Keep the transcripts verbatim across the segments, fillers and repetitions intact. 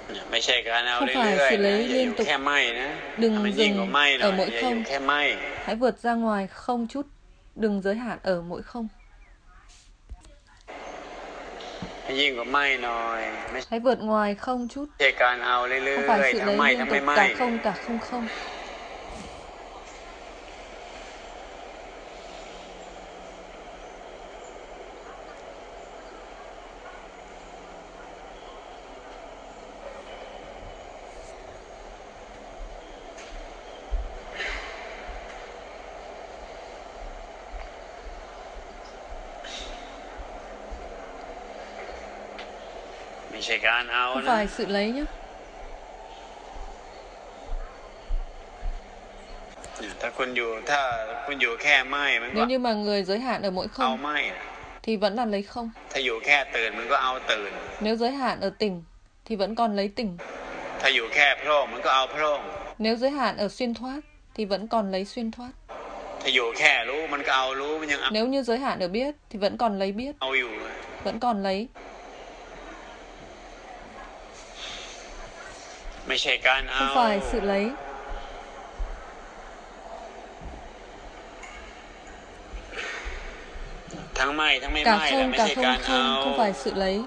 Không phải sự lấy liên tục. Đừng dừng ở mỗi không. Hãy vượt ra ngoài không chút. Đừng giới hạn ở mỗi không. Hãy vượt ngoài không chút. Không phải sự lấy liên tục cả không cả không không. Không phải sự lấy nhé. Nếu như mà người giới hạn ở mỗi không thì vẫn là lấy không. Nếu giới hạn ở tỉnh thì vẫn còn lấy tỉnh. Nếu giới hạn ở xuyên thoát thì vẫn còn lấy xuyên thoát. Nếu như giới hạn ở biết thì vẫn còn lấy biết. Vẫn còn lấy. Không phải sự lấy. Cả không cả không không. Không phải sự lấy.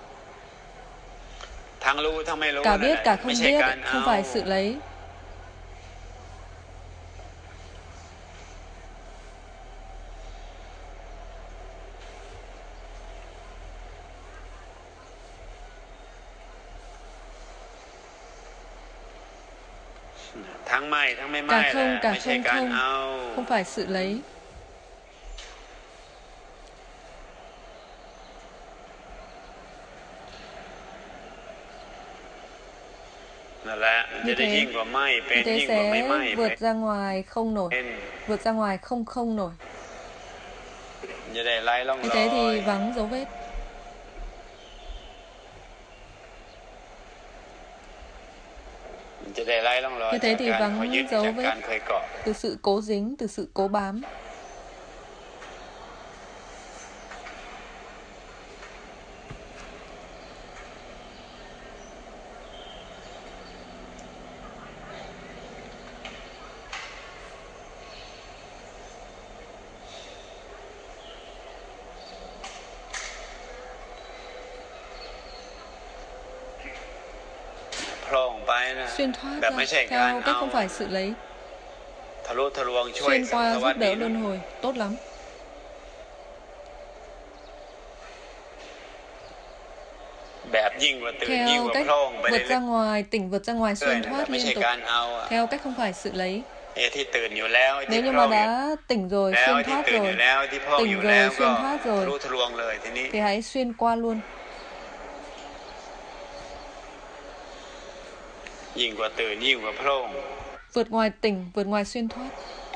Cả biết cả không biết. Không phải sự lấy. Cả không cả không không. Không phải sự lấy. Như thế, như thế sẽ vượt ra ngoài không nổi. Vượt ra ngoài không không nổi. Như thế thì vắng dấu vết. Như thế thì vắng dấu vết từ sự cố dính, từ sự cố bám. Xuyên thoát ra theo cách không phải sự lấy. Xuyên qua giúp đỡ luân hồi. Tốt lắm. Theo cách vượt ra ngoài tỉnh, vượt ra ngoài xuyên thoát liên tục. Theo cách không phải sự lấy. Nếu như mà đã tỉnh rồi, xuyên thoát rồi, tỉnh rồi, xuyên thoát rồi, thì hãy xuyên qua luôn. Vượt ngoài tỉnh, vượt ngoài xuyên thoát.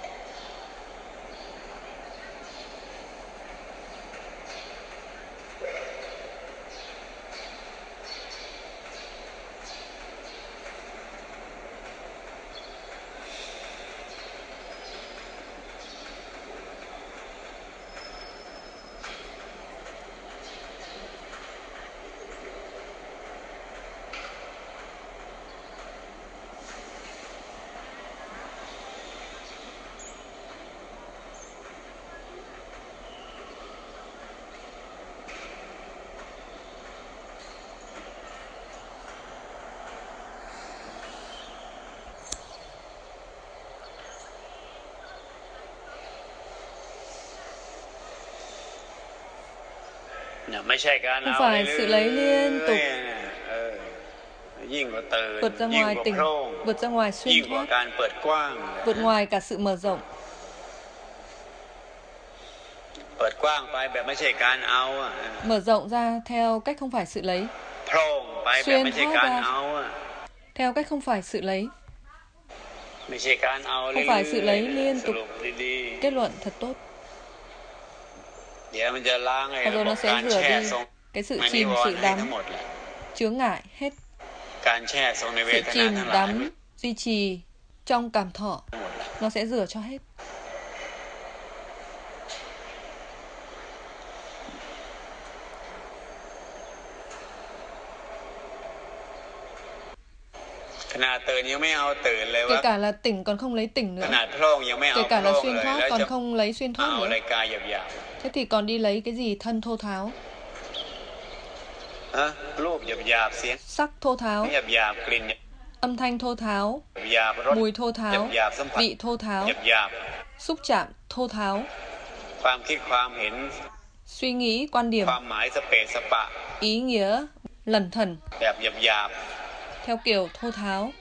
Không phải sự lấy liên tục. Vượt ra ngoài tỉnh, vượt ra ngoài xuyên thoát, vượt ngoài cả sự mở rộng. Mở rộng ra theo cách không phải sự lấy. Xuyên thoát ra theo cách không phải sự lấy. Không phải sự lấy liên tục. Kết luận thật tốt. Và rồi nó sẽ rửa đi cái sự chìm, sự đắm, chướng ngại hết. Sự chìm, đắm, duy trì trong cảm thọ, nó sẽ rửa cho hết. Kể cả là tỉnh còn không lấy tỉnh nữa. Kể cả là xuyên thoát còn không lấy xuyên thoát nữa. Thế thì còn đi lấy cái gì thân thô tháo? Sắc thô tháo, âm thanh thô tháo, mùi thô tháo, vị thô tháo, xúc chạm thô tháo, suy nghĩ, quan điểm, ý nghĩa, lẩn thẩn, theo kiểu thô tháo.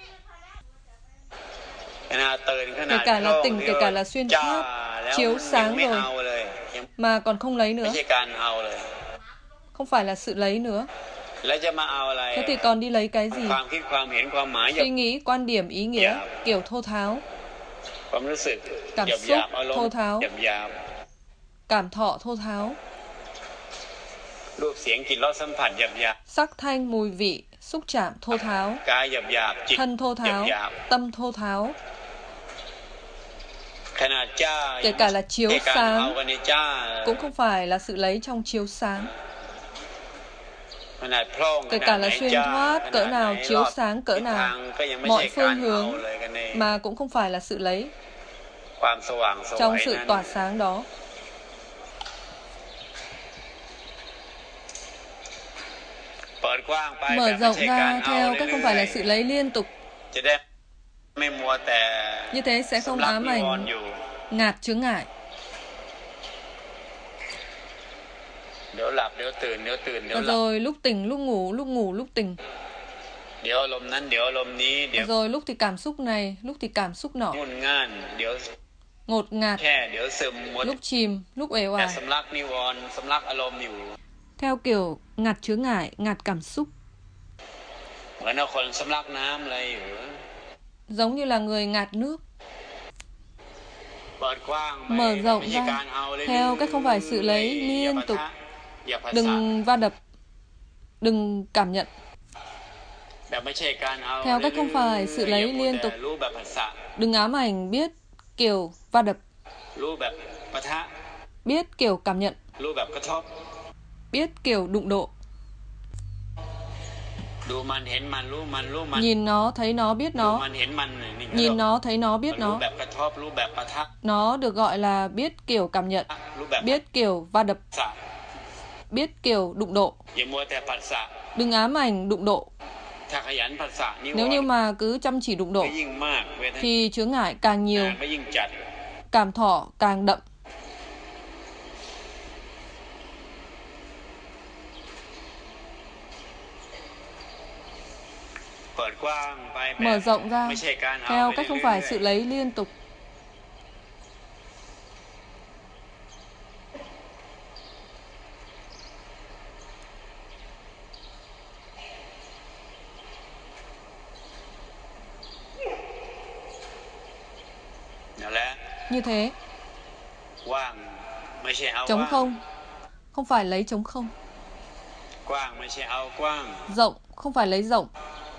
Kể cả là tỉnh, kể cả là xuyên thoát, chiếu sáng rồi, mà còn không lấy nữa. Không phải là sự lấy nữa. Thế thì còn đi lấy cái gì? Suy nghĩ, quan điểm, ý nghĩa, kiểu thô tháo, cảm xúc thô tháo, cảm thọ thô tháo, sắc thanh mùi vị, xúc chạm thô tháo, thân thô tháo, tâm thô tháo. Kể cả là chiếu sáng cũng không phải là sự lấy trong chiếu sáng. Kể cả là xuyên thoát cỡ nào, chiếu sáng cỡ nào, mọi phương hướng mà cũng không phải là sự lấy trong sự tỏa sáng đó. Mở rộng ra theo cách không phải là sự lấy liên tục. Như thế sẽ không ám ảnh ngạt chướng ngại. Và rồi lúc tỉnh, lúc ngủ, lúc ngủ, lúc tỉnh. Và rồi lúc thì cảm xúc này, lúc thì cảm xúc nọ. Ngột ngạt, lúc chìm, lúc uể oải. Theo kiểu ngạt chướng ngại, ngạt cảm xúc. Giống như là người ngạt nước. Mở rộng ra theo cách không phải sự lấy liên tục. Đừng va đập, đừng cảm nhận. Theo cách không phải sự lấy liên tục. Đừng ám ảnh biết kiểu va đập, biết kiểu cảm nhận, biết kiểu đụng độ. Nhìn nó, thấy nó, biết nó. Nhìn nó, thấy nó, biết nó. Nó được gọi là biết kiểu cảm nhận, biết kiểu va đập, biết kiểu đụng độ. Đừng ám ảnh đụng độ. Nếu như mà cứ chăm chỉ đụng độ thì chướng ngại càng nhiều, cảm thọ càng đậm. Mở rộng ra theo cách không phải sự lấy liên tục. Như thế, trống không, không phải lấy trống không. Rộng, không phải lấy rộng.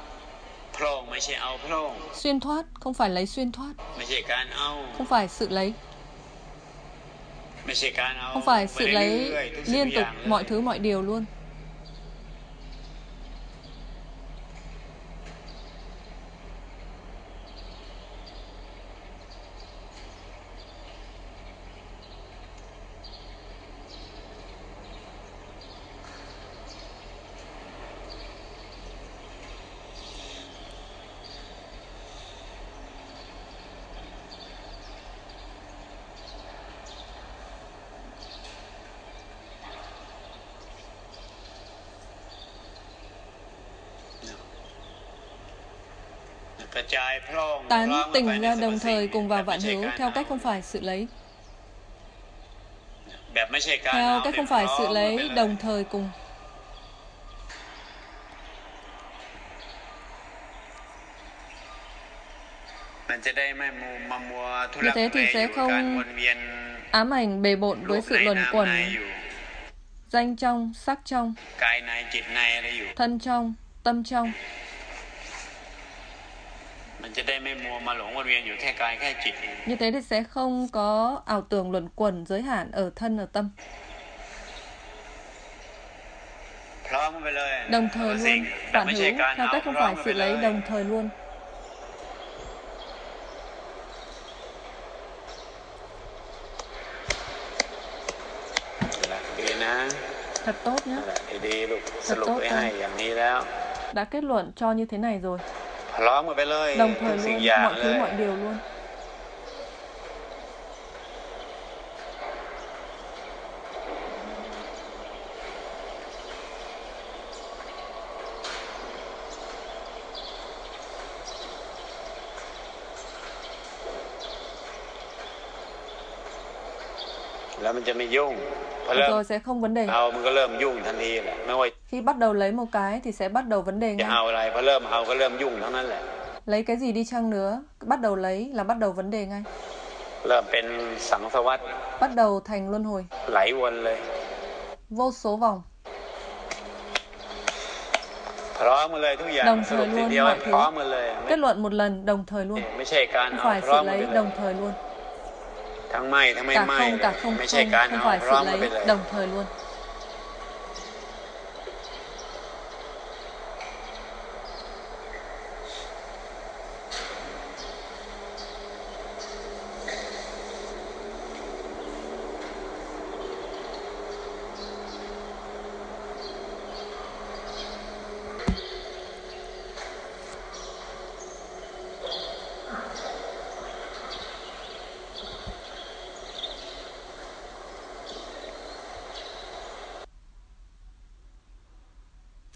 Xuyên thoát, không phải lấy xuyên thoát. Không phải sự lấy. Không phải sự lấy liên tục mọi thứ mọi điều luôn. Tán tỉnh ra đồng thời cùng vào vạn hữu theo cách không phải sự lấy. Theo cách không phải sự lấy đồng thời cùng. Như thế thì sẽ không ám ảnh bề bộn với sự luẩn quẩn danh trong, sắc trong, thân trong, tâm trong. Như thế thì sẽ không có ảo tưởng luẩn quẩn giới hạn ở thân, ở tâm. Đồng thời luôn, vạn hữu theo cách không phải sự lấy đồng thời luôn. Thật tốt nhé. Thật tốt thôi. Đã kết luận cho như thế này rồi. Đồng thời luôn, mọi thứ mọi điều luôn. Rồi sẽ không vấn đề. Khi bắt đầu lấy một cái thì sẽ bắt đầu vấn đề ngay. Lấy cái gì đi chăng nữa, bắt đầu lấy là bắt đầu vấn đề ngay. Bắt đầu thành luân hồi. Vô số vòng. Đồng thời luôn mọi thứ. Kết luận một lần đồng thời luôn. Không phải sự lấy đồng thời luôn. Cả không, cả không, không, không phải sự lấy đồng thời luôn.